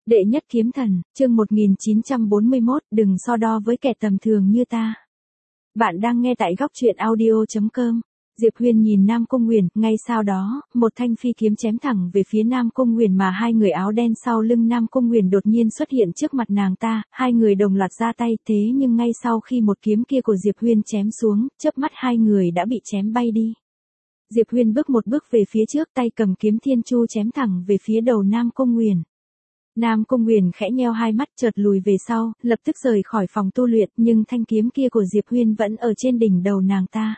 Đệ nhất kiếm thần, chương 1941, đừng so đo với kẻ tầm thường như ta. Bạn đang nghe tại góc truyện audio.com. Diệp Huyên nhìn Nam Cung Nguyền, ngay sau đó, một thanh phi kiếm chém thẳng về phía Nam Cung Nguyền mà hai người áo đen sau lưng Nam Cung Nguyền đột nhiên xuất hiện trước mặt nàng ta, hai người đồng loạt ra tay thế nhưng ngay sau khi một kiếm kia của Diệp Huyên chém xuống, chớp mắt hai người đã bị chém bay đi. Diệp Huyên bước một bước về phía trước tay cầm kiếm thiên chu chém thẳng về phía đầu Nam Cung Nguyền. Nam Cung Nguyền khẽ nheo hai mắt chợt lùi về sau, lập tức rời khỏi phòng tu luyện nhưng thanh kiếm kia của Diệp Huyên vẫn ở trên đỉnh đầu nàng ta.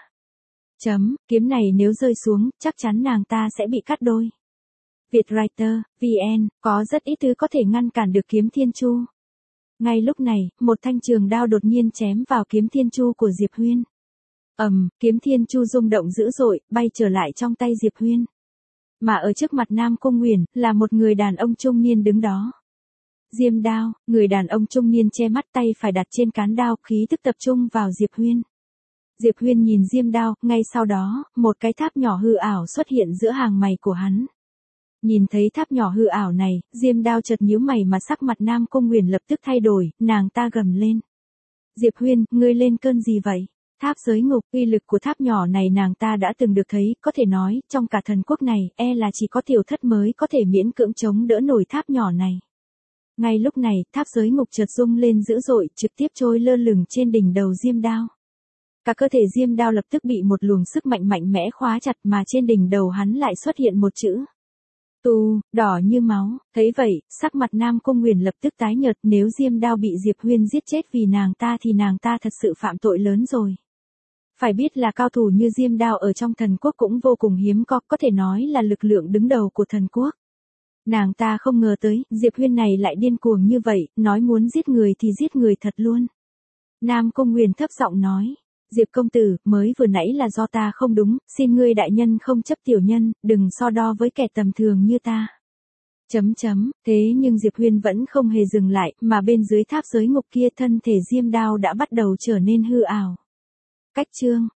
Kiếm này nếu rơi xuống, chắc chắn nàng ta sẽ bị cắt đôi. Vietwriter, VN, có rất ít thứ có thể ngăn cản được kiếm thiên chu. Ngay lúc này, một thanh trường đao đột nhiên chém vào kiếm thiên chu của Diệp Huyên. Kiếm thiên chu rung động dữ dội, bay trở lại trong tay Diệp Huyên. Mà ở trước mặt Nam Cung Nguyền, là một người đàn ông trung niên đứng đó. Diêm đao, người đàn ông trung niên che mắt tay phải đặt trên cán đao, khí tức tập trung vào Diệp Huyên. Diệp Huyên nhìn diêm đao, ngay sau đó, một cái tháp nhỏ hư ảo xuất hiện giữa hàng mày của hắn. Nhìn thấy tháp nhỏ hư ảo này, diêm đao chợt nhíu mày mà sắc mặt Nam Cung Nguyền lập tức thay đổi, nàng ta gầm lên. Diệp Huyên, ngươi lên cơn gì vậy? Tháp giới ngục, uy lực của tháp nhỏ này nàng ta đã từng được thấy, có thể nói, trong cả thần quốc này, là chỉ có tiểu thất mới có thể miễn cưỡng chống đỡ nổi tháp nhỏ này. Ngay lúc này, tháp giới ngục chợt rung lên dữ dội, trực tiếp trôi lơ lửng trên đỉnh đầu diêm đao. Cả cơ thể diêm đao lập tức bị một luồng sức mạnh mạnh mẽ khóa chặt mà trên đỉnh đầu hắn lại xuất hiện một chữ. Tu, đỏ như máu, thấy vậy, sắc mặt Nam Cung Nguyền lập tức tái nhợt, nếu diêm đao bị Diệp Huyên giết chết vì nàng ta thì nàng ta thật sự phạm tội lớn rồi. Phải biết là cao thủ như diêm đao ở trong thần quốc cũng vô cùng hiếm có thể nói là lực lượng đứng đầu của thần quốc. Nàng ta không ngờ tới, Diệp Huyên này lại điên cuồng như vậy, nói muốn giết người thì giết người thật luôn. Nam Cung Nguyền thấp giọng nói. Diệp công tử, mới vừa nãy là do ta không đúng, xin ngươi đại nhân không chấp tiểu nhân, đừng so đo với kẻ tầm thường như ta. Thế nhưng Diệp Huyên vẫn không hề dừng lại, mà bên dưới tháp giới ngục kia thân thể diêm đao đã bắt đầu trở nên hư ảo. Cách chương,